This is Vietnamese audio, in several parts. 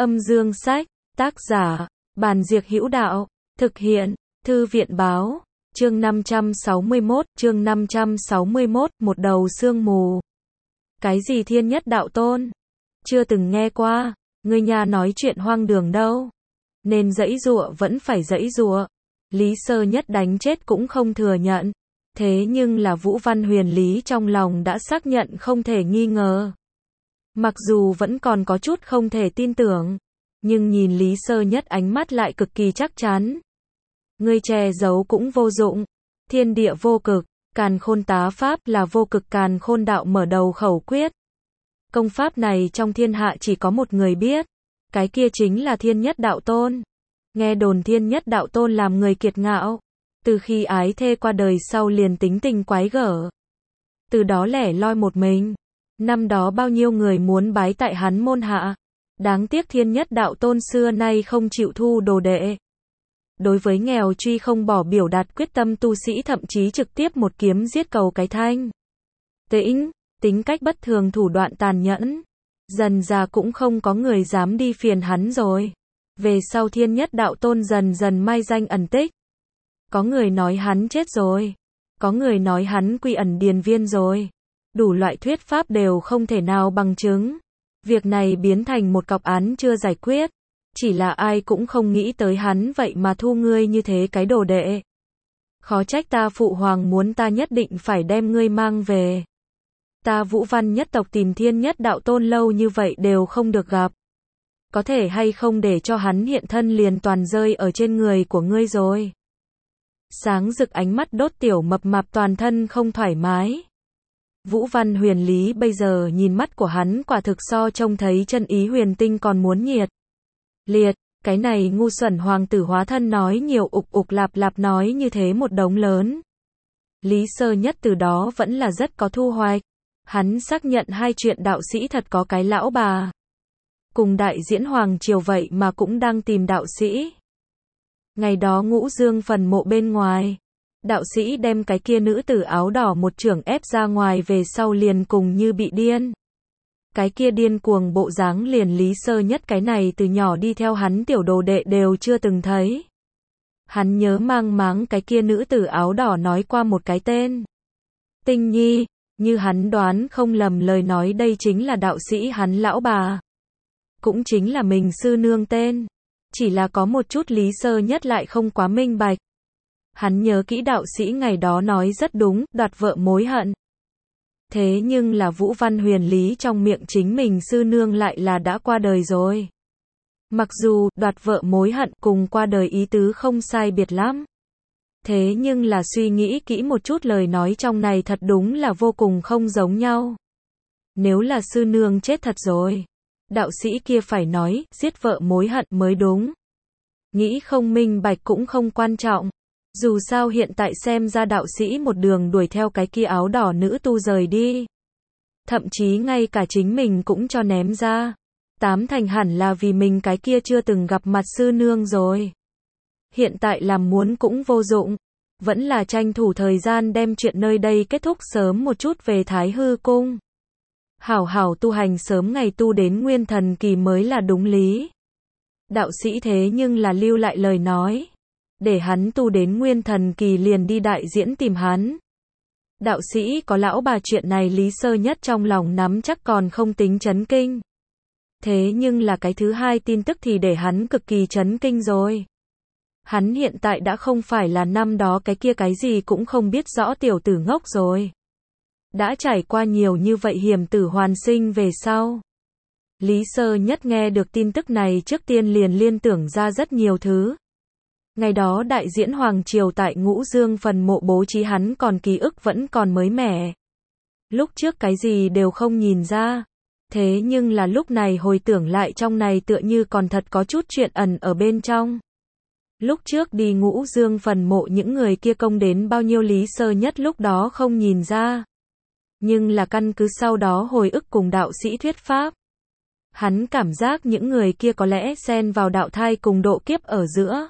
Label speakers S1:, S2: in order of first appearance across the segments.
S1: Âm dương sách, tác giả, Bàn Diệc Hữu Đạo, thực hiện, Thư viện báo, chương 561, một đầu sương mù. Cái gì thiên nhất đạo tôn? Chưa từng nghe qua, người nhà nói chuyện hoang đường đâu. Nên giãy giụa vẫn phải giãy giụa. Lý Sơ Nhất đánh chết cũng không thừa nhận. Thế nhưng là Vũ Văn Huyền Lý trong lòng đã xác nhận không thể nghi ngờ. Mặc dù vẫn còn có chút không thể tin tưởng, nhưng nhìn Lý Sơ Nhất ánh mắt lại cực kỳ chắc chắn. Ngươi che giấu cũng vô dụng. Thiên địa vô cực, càn khôn tá pháp là vô cực càn khôn đạo mở đầu khẩu quyết. Công pháp này trong thiên hạ chỉ có một người biết. Cái kia chính là Thiên Nhất Đạo Tôn. Nghe đồn Thiên Nhất Đạo Tôn làm người kiệt ngạo. Từ khi ái thê qua đời sau liền tính tình quái gở. Từ đó lẻ loi một mình. Năm đó bao nhiêu người muốn bái tại hắn môn hạ. Đáng tiếc Thiên Nhất Đạo Tôn xưa nay không chịu thu đồ đệ. Đối với nghèo truy không bỏ biểu đạt quyết tâm tu sĩ, thậm chí trực tiếp một kiếm giết cầu cái thanh. Tính cách bất thường, thủ đoạn tàn nhẫn. Dần ra cũng không có người dám đi phiền hắn rồi. Về sau Thiên Nhất Đạo Tôn dần dần mai danh ẩn tích. Có người nói hắn chết rồi. Có người nói hắn quy ẩn điền viên rồi. Đủ loại thuyết pháp đều không thể nào bằng chứng. Việc này biến thành một cọc án chưa giải quyết. Chỉ là ai cũng không nghĩ tới hắn vậy mà thu ngươi như thế cái đồ đệ. Khó trách ta phụ hoàng muốn ta nhất định phải đem ngươi mang về. Ta Vũ Văn nhất tộc tìm Thiên Nhất Đạo Tôn lâu như vậy đều không được gặp. Có thể hay không để cho hắn hiện thân liền toàn rơi ở trên người của ngươi rồi. Sáng rực ánh mắt đốt tiểu mập mạp toàn thân không thoải mái. Vũ Văn Huyền Lý bây giờ nhìn mắt của hắn quả thực so trông thấy chân ý huyền tinh còn muốn nhiệt. Liệt, cái này ngu xuẩn hoàng tử hóa thân nói nhiều ục lạp lạp nói như thế một đống lớn. Lý Sơ Nhất từ đó vẫn là rất có thu hoạch. Hắn xác nhận hai chuyện đạo sĩ thật có cái lão bà. Cùng đại diễn hoàng triều vậy mà cũng đang tìm đạo sĩ. Ngày đó Ngũ Dương phần mộ bên ngoài. Đạo sĩ đem cái kia nữ tử áo đỏ một chưởng ép ra ngoài về sau liền cùng như bị điên. Cái kia điên cuồng bộ dáng liền Lý Sơ Nhất cái này từ nhỏ đi theo hắn tiểu đồ đệ đều chưa từng thấy. Hắn nhớ mang máng cái kia nữ tử áo đỏ nói qua một cái tên. Tinh Nhi, như hắn đoán không lầm lời nói đây chính là đạo sĩ hắn lão bà. Cũng chính là mình sư nương tên. Chỉ là có một chút Lý Sơ Nhất lại không quá minh bạch. Hắn nhớ kỹ đạo sĩ ngày đó nói rất đúng, đoạt vợ mối hận. Thế nhưng là Vũ Văn Huyền Lý trong miệng chính mình sư nương lại là đã qua đời rồi. Mặc dù đoạt vợ mối hận cùng qua đời ý tứ không sai biệt lắm. Thế nhưng là suy nghĩ kỹ một chút lời nói trong này thật đúng là vô cùng không giống nhau. Nếu là sư nương chết thật rồi. Đạo sĩ kia phải nói, giết vợ mối hận mới đúng. Nghĩ không minh bạch cũng không quan trọng. Dù sao hiện tại xem ra đạo sĩ một đường đuổi theo cái kia áo đỏ nữ tu rời đi. Thậm chí ngay cả chính mình cũng cho ném ra. Tám thành hẳn là vì mình cái kia chưa từng gặp mặt sư nương rồi. Hiện tại làm muốn cũng vô dụng. Vẫn là tranh thủ thời gian đem chuyện nơi đây kết thúc sớm một chút về Thái Hư Cung. Hảo hảo tu hành sớm ngày tu đến nguyên thần kỳ mới là đúng lý. Đạo sĩ thế nhưng là lưu lại lời nói. Để hắn tu đến nguyên thần kỳ liền đi đại diễn tìm hắn. Đạo sĩ có lão bà chuyện này Lý Sơ Nhất trong lòng nắm chắc còn không tính chấn kinh. Thế nhưng là cái thứ hai tin tức thì để hắn cực kỳ chấn kinh rồi. Hắn hiện tại đã không phải là năm đó cái kia cái gì cũng không biết rõ tiểu tử ngốc rồi. Đã trải qua nhiều như vậy hiểm tử hoàn sinh về sau. Lý Sơ Nhất nghe được tin tức này trước tiên liền liên tưởng ra rất nhiều thứ. Ngày đó đại diễn hoàng triều tại Ngũ Dương phần mộ bố trí hắn còn ký ức vẫn còn mới mẻ. Lúc trước cái gì đều không nhìn ra. Thế nhưng là lúc này hồi tưởng lại trong này tựa như còn thật có chút chuyện ẩn ở bên trong. Lúc trước đi Ngũ Dương phần mộ những người kia công đến bao nhiêu Lý Sơ Nhất lúc đó không nhìn ra. Nhưng là căn cứ sau đó hồi ức cùng đạo sĩ thuyết pháp. Hắn cảm giác những người kia có lẽ xen vào đạo thai cùng độ kiếp ở giữa.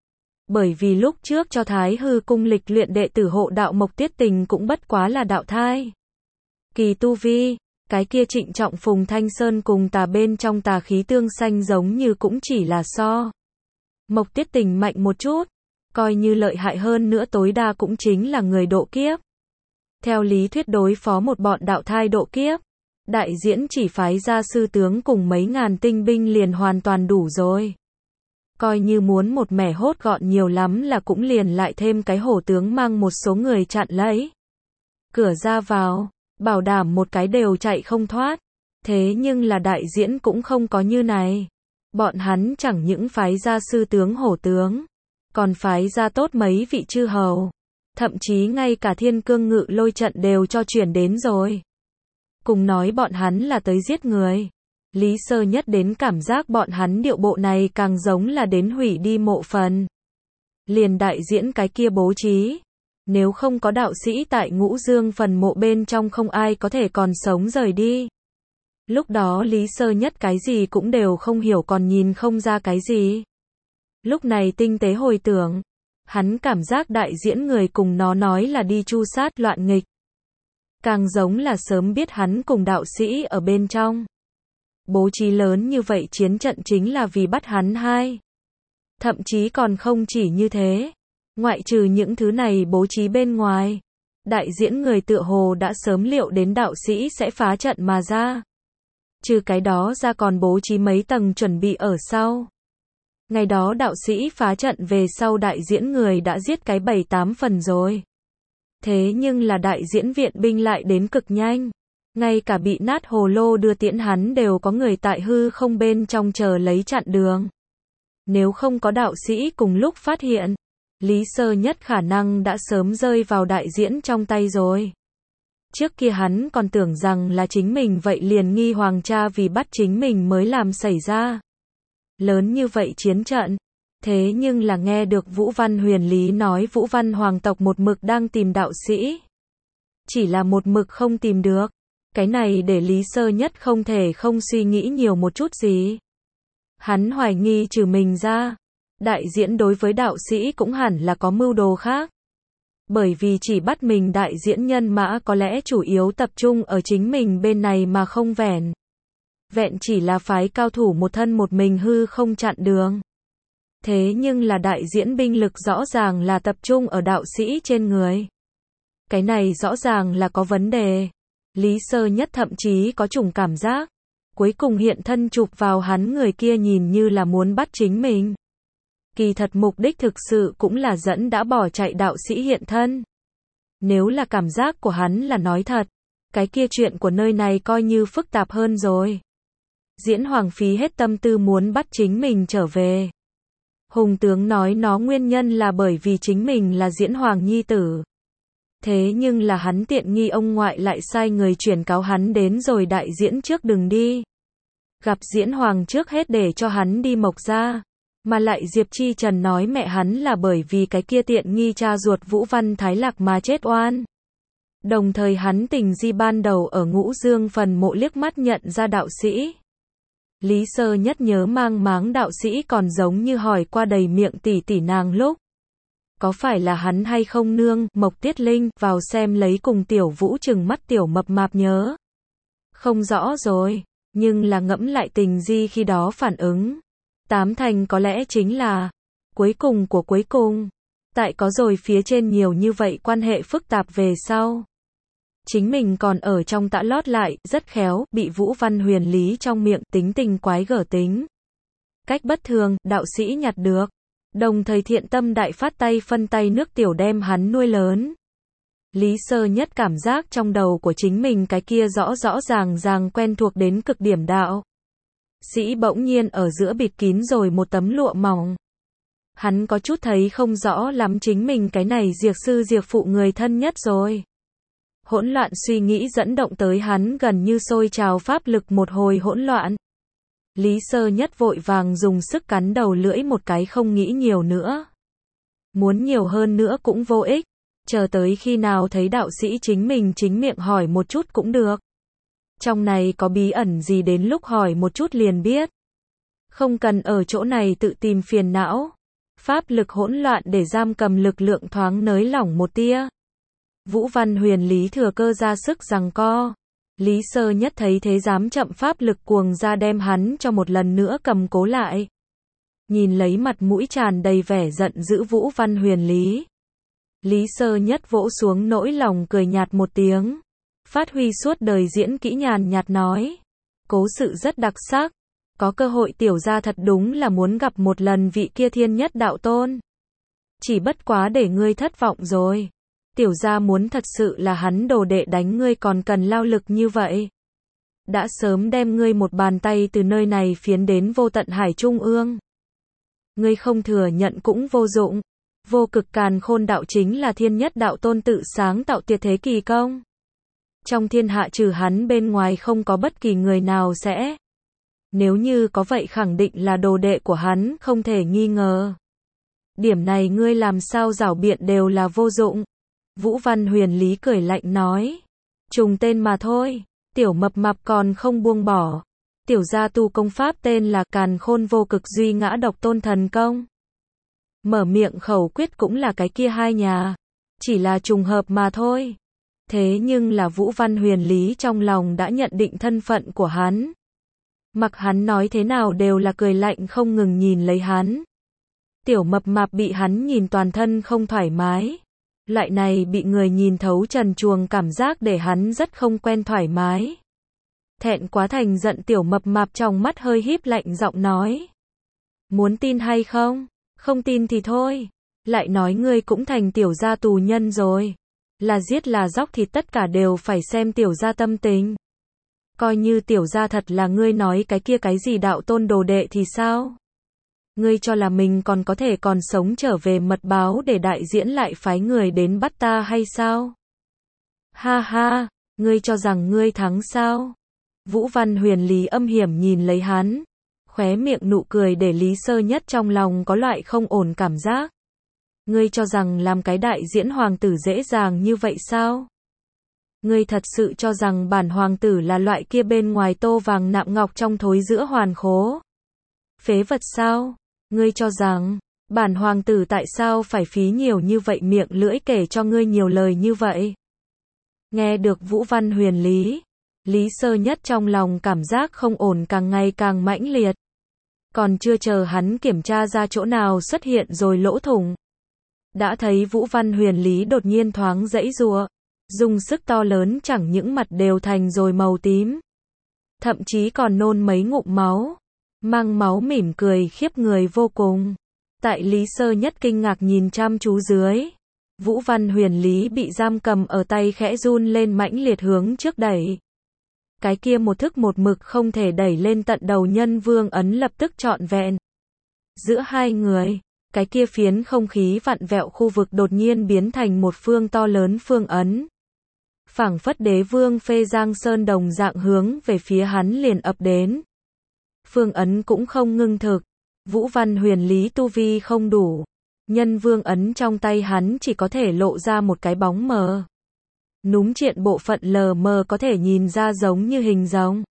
S1: Bởi vì lúc trước cho Thái Hư Cung lịch luyện đệ tử hộ đạo Mộc Tiết Tình cũng bất quá là đạo thai. Kỳ tu vi, Cái kia Trịnh Trọng Phùng Thanh Sơn cùng tà bên trong tà khí tương xanh giống như cũng chỉ là so. Mộc Tiết Tình mạnh một chút, coi như lợi hại hơn nữa tối đa cũng chính là người độ kiếp. Theo lý thuyết đối phó một bọn đạo thai độ kiếp, đại diễn chỉ phái ra sư tướng cùng mấy ngàn tinh binh liền hoàn toàn đủ rồi. Coi như muốn một mẻ hốt gọn nhiều lắm là cũng liền lại thêm cái hổ tướng mang một số người chặn lấy. Cửa ra vào, bảo đảm một cái đều chạy không thoát. Thế nhưng là đại diễn cũng không có như này. Bọn hắn chẳng những phái ra sư tướng hổ tướng, còn phái ra tốt mấy vị chư hầu. Thậm chí ngay cả Thiên Cương Ngự Lôi trận đều cho chuyển đến rồi. Cùng nói bọn hắn là tới giết người. Lý Sơ Nhất đến cảm giác bọn hắn điệu bộ này càng giống là đến hủy đi mộ phần. Liền đại diễn cái kia bố trí. Nếu không có đạo sĩ tại Ngũ Dương phần mộ bên trong không ai có thể còn sống rời đi. Lúc đó Lý Sơ Nhất cái gì cũng đều không hiểu còn nhìn không ra cái gì. Lúc này tinh tế hồi tưởng. Hắn cảm giác đại diễn người cùng nó nói là đi chu sát loạn nghịch. Càng giống là sớm biết hắn cùng đạo sĩ ở bên trong. Bố trí lớn như vậy chiến trận chính là vì bắt hắn hai. Thậm chí còn không chỉ như thế. Ngoại trừ những thứ này bố trí bên ngoài. Đại diễn người tựa hồ đã sớm liệu đến đạo sĩ sẽ phá trận mà ra. Trừ cái đó ra còn bố trí mấy tầng chuẩn bị ở sau. Ngày đó đạo sĩ phá trận về sau đại diễn người đã giết cái 7-8 phần rồi. Thế nhưng là đại diễn viện binh lại đến cực nhanh. Ngay cả bị nát hồ lô đưa tiễn hắn đều có người tại hư không bên trong chờ lấy chặn đường. Nếu không có đạo sĩ cùng lúc phát hiện, Lý Sơ Nhất khả năng đã sớm rơi vào đại diễn trong tay rồi. Trước kia hắn còn tưởng rằng là chính mình vậy liền nghi hoàng cha vì bắt chính mình mới làm xảy ra. Lớn như vậy chiến trận. Thế nhưng là nghe được Vũ Văn Huyền Lý nói Vũ Văn hoàng tộc một mực đang tìm đạo sĩ. Chỉ là một mực không tìm được. Cái này để Lý Sơ Nhất không thể không suy nghĩ nhiều một chút gì. Hắn hoài nghi trừ mình ra. Đại diễn đối với đạo sĩ cũng hẳn là có mưu đồ khác. Bởi vì chỉ bắt mình đại diễn nhân mã có lẽ chủ yếu tập trung ở chính mình bên này mà không vẹn. Vẹn chỉ là phái cao thủ một thân một mình hư không chặn đường. Thế nhưng là đại diễn binh lực rõ ràng là tập trung ở đạo sĩ trên người. Cái này rõ ràng là có vấn đề. Lý Sơ Nhất thậm chí có chủng cảm giác. Cuối cùng hiện thân chụp vào hắn người kia nhìn như là muốn bắt chính mình. Kỳ thật mục đích thực sự cũng là dẫn đã bỏ chạy đạo sĩ hiện thân. Nếu là cảm giác của hắn là nói thật, cái kia chuyện của nơi này coi như phức tạp hơn rồi. Diễn Hoàng phí hết tâm tư muốn bắt chính mình trở về. Hùng tướng nói nó nguyên nhân là bởi vì chính mình là Diễn Hoàng nhi tử. Thế nhưng là hắn tiện nghi ông ngoại lại sai người chuyển cáo hắn đến rồi đại diễn trước đừng đi. Gặp Diễn Hoàng trước hết để cho hắn đi Mộc gia. Mà lại Diệp Chi Trần nói mẹ hắn là bởi vì cái kia tiện nghi cha ruột Vũ Văn Thái Lạc mà chết oan. Đồng thời hắn tình di ban đầu ở Ngũ Dương phần mộ liếc mắt nhận ra đạo sĩ. Lý Sơ Nhất nhớ mang máng đạo sĩ còn giống như hỏi qua đầy miệng tỷ tỷ nàng lúc. Có phải là hắn hay không nương, Mộc Tiết Linh, vào xem lấy cùng Tiểu Vũ trừng mắt tiểu mập mạp nhớ. Không rõ rồi, nhưng là ngẫm lại tình di khi đó phản ứng. Tám thành có lẽ chính là cuối cùng của cuối cùng. Tại có rồi phía trên nhiều như vậy quan hệ phức tạp về sau. Chính mình còn ở trong tã lót lại, rất khéo, bị Vũ Văn Huyền Lý trong miệng tính tình quái gở tính. Cách bất thường, đạo sĩ nhặt được. Đồng thời thiện tâm đại phát tay phân tay nước tiểu đem hắn nuôi lớn. Lý Sơ Nhất cảm giác trong đầu của chính mình cái kia rõ rõ ràng quen thuộc đến cực điểm đạo. Sĩ bỗng nhiên ở giữa bịt kín rồi một tấm lụa mỏng. Hắn có chút thấy không rõ lắm chính mình cái này diệt sư diệt phụ người thân nhất rồi. Hỗn loạn suy nghĩ dẫn động tới hắn gần như sôi trào pháp lực một hồi hỗn loạn. Lý Sơ Nhất vội vàng dùng sức cắn đầu lưỡi một cái không nghĩ nhiều nữa. Muốn nhiều hơn nữa cũng vô ích. Chờ tới khi nào thấy đạo sĩ chính mình chính miệng hỏi một chút cũng được. Trong này có bí ẩn gì đến lúc hỏi một chút liền biết. Không cần ở chỗ này tự tìm phiền não. Pháp lực hỗn loạn để giam cầm lực lượng thoáng nới lỏng một tia. Vũ Văn Huyền Lý thừa cơ ra sức giằng co. Lý Sơ Nhất thấy thế dám chậm pháp lực cuồng ra đem hắn cho một lần nữa cầm cố lại. Nhìn lấy mặt mũi tràn đầy vẻ giận dữ Vũ Văn Huyền Lý. Lý Sơ Nhất vỗ xuống nỗi lòng cười nhạt một tiếng. Phát huy suốt đời diễn kỹ nhàn nhạt nói. Cố sự rất đặc sắc. Có cơ hội tiểu gia thật đúng là muốn gặp một lần vị kia thiên nhất đạo tôn. Chỉ bất quá để ngươi thất vọng rồi. Tiểu gia muốn thật sự là hắn đồ đệ đánh ngươi còn cần lao lực như vậy. Đã sớm đem ngươi một bàn tay từ nơi này phiến đến vô tận hải trung ương. Ngươi không thừa nhận cũng vô dụng. Vô cực càn khôn đạo chính là thiên nhất đạo tôn tự sáng tạo tuyệt thế kỳ công. Trong thiên hạ trừ hắn bên ngoài không có bất kỳ người nào sẽ. Nếu như có vậy khẳng định là đồ đệ của hắn không thể nghi ngờ. Điểm này ngươi làm sao giảo biện đều là vô dụng. Vũ Văn Huyền Lý cười lạnh nói. Trùng tên mà thôi. Tiểu mập mạp còn không buông bỏ. Tiểu gia tu công pháp tên là Càn Khôn Vô Cực Duy Ngã Độc Tôn Thần Công. Mở miệng khẩu quyết cũng là cái kia hai nhà. Chỉ là trùng hợp mà thôi. Thế nhưng là Vũ Văn Huyền Lý trong lòng đã nhận định thân phận của hắn. Mặc hắn nói thế nào đều là cười lạnh không ngừng nhìn lấy hắn. Tiểu mập mạp bị hắn nhìn toàn thân không thoải mái. Loại này bị người nhìn thấu trần truồng cảm giác để hắn rất không quen thoải mái. Thẹn quá thành giận tiểu mập mạp trong mắt hơi híp lạnh giọng nói. Muốn tin hay không? Không tin thì thôi. Lại nói ngươi cũng thành tiểu gia tù nhân rồi. Là giết là dóc thì tất cả đều phải xem tiểu gia tâm tình. Coi như tiểu gia thật là ngươi nói cái kia cái gì đạo tôn đồ đệ thì sao? Ngươi cho là mình còn có thể còn sống trở về mật báo để đại diễn lại phái người đến bắt ta hay sao? Ha ha, ngươi cho rằng ngươi thắng sao? Vũ Văn Huyền Lý âm hiểm nhìn lấy hắn. Khóe miệng nụ cười để Lý Sơ Nhất trong lòng có loại không ổn cảm giác. Ngươi cho rằng làm cái đại diễn hoàng tử dễ dàng như vậy sao? Ngươi thật sự cho rằng bản hoàng tử là loại kia bên ngoài tô vàng nạm ngọc trong thối giữa hoàn khố? Phế vật sao? Ngươi cho rằng, bản hoàng tử tại sao phải phí nhiều như vậy miệng lưỡi kể cho ngươi nhiều lời như vậy? Nghe được Vũ Văn Huyền Lý, Lý Sơ Nhất trong lòng cảm giác không ổn càng ngày càng mãnh liệt. Còn chưa chờ hắn kiểm tra ra chỗ nào xuất hiện rồi lỗ thủng. Đã thấy Vũ Văn Huyền Lý đột nhiên thoáng giãy giụa, dùng sức to lớn chẳng những mặt đều thành rồi màu tím. Thậm chí còn nôn mấy ngụm máu. Mang máu mỉm cười khiếp người vô cùng. Tại Lý Sơ Nhất kinh ngạc nhìn chăm chú dưới. Vũ Văn Huyền Lý bị giam cầm ở tay khẽ run lên mãnh liệt hướng trước đẩy. Cái kia một thức một mực không thể đẩy lên tận đầu nhân vương ấn lập tức trọn vẹn. Giữa hai người, cái kia phiến không khí vặn vẹo khu vực đột nhiên biến thành một phương to lớn phương ấn. Phảng phất đế vương phê giang sơn đồng dạng hướng về phía hắn liền ập đến. Phương ấn cũng không ngưng thực. Vũ Văn Huyền Lý tu vi không đủ. Nhân vương ấn trong tay hắn chỉ có thể lộ ra một cái bóng mờ. Núm triện bộ phận lờ mờ có thể nhìn ra giống như hình rồng.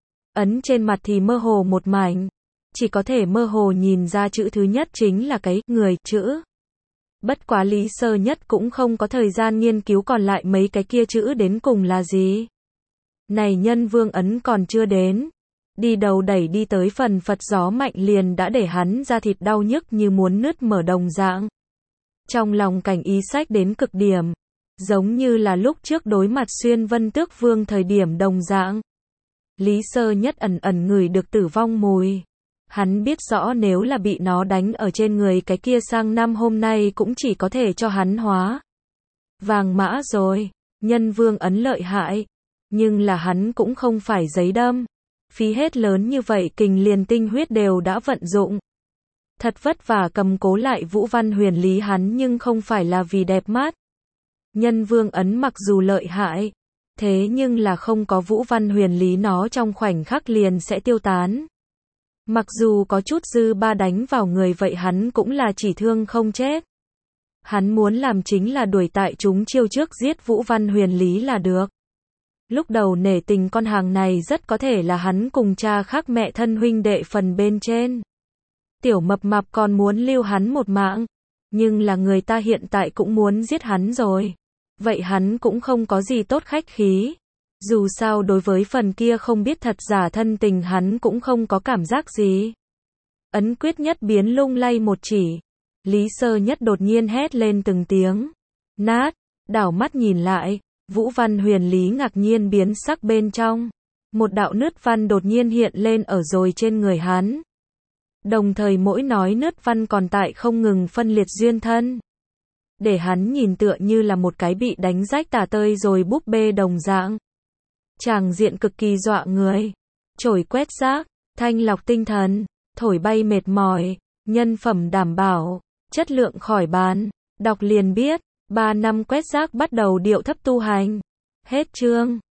S1: Ấn trên mặt thì mơ hồ một mảnh. Chỉ có thể mơ hồ nhìn ra chữ thứ nhất chính là cái người chữ. Bất quá Lý Sơ Nhất cũng không có thời gian nghiên cứu còn lại mấy cái kia chữ đến cùng là gì. Này nhân vương ấn còn chưa đến. Đi đầu đẩy đi tới phần phật gió mạnh liền đã để hắn ra thịt đau nhức như muốn nứt mở đồng dạng. Trong lòng cảnh ý sách đến cực điểm. Giống như là lúc trước đối mặt Xuyên Vân Tước Vương thời điểm đồng dạng. Lý Sơ Nhất ẩn ẩn ngửi được tử vong mùi. Hắn biết rõ nếu là bị nó đánh ở trên người cái kia sang năm hôm nay cũng chỉ có thể cho hắn hóa vàng mã rồi. Nhân vương ấn lợi hại. Nhưng là hắn cũng không phải giấy đâm. Phí hết lớn như vậy kình liền tinh huyết đều đã vận dụng. Thật vất vả cầm cố lại Vũ Văn Huyền Lý hắn nhưng không phải là vì đẹp mắt. Nhân vương ấn mặc dù lợi hại, thế nhưng là không có Vũ Văn Huyền Lý nó trong khoảnh khắc liền sẽ tiêu tán. Mặc dù có chút dư ba đánh vào người vậy hắn cũng là chỉ thương không chết. Hắn muốn làm chính là đuổi tại chúng chiêu trước giết Vũ Văn Huyền Lý là được. Lúc đầu nể tình con hàng này rất có thể là hắn cùng cha khác mẹ thân huynh đệ phần bên trên. Tiểu mập mạp còn muốn lưu hắn một mạng. Nhưng là người ta hiện tại cũng muốn giết hắn rồi. Vậy hắn cũng không có gì tốt khách khí. Dù sao đối với phần kia không biết thật giả thân tình hắn cũng không có cảm giác gì. Ấn quyết nhất biến lung lay một chỉ. Lý Sơ Nhất đột nhiên hét lên từng tiếng. Nát, đảo mắt nhìn lại, Vũ Văn Huyền Lý ngạc nhiên biến sắc bên trong. Một đạo nứt văn đột nhiên hiện lên ở rồi trên người hắn. Đồng thời mỗi nói nứt văn còn tại không ngừng phân liệt duyên thân. Để hắn nhìn tựa như là một cái bị đánh rách tả tơi rồi búp bê đồng dạng. Tràng diện cực kỳ dọa người. Chổi quét rác, thanh lọc tinh thần, thổi bay mệt mỏi, nhân phẩm đảm bảo, chất lượng khỏi bàn. Đọc liền biết, 3 năm quét rác bắt đầu điệu thấp tu hành. Hết chương.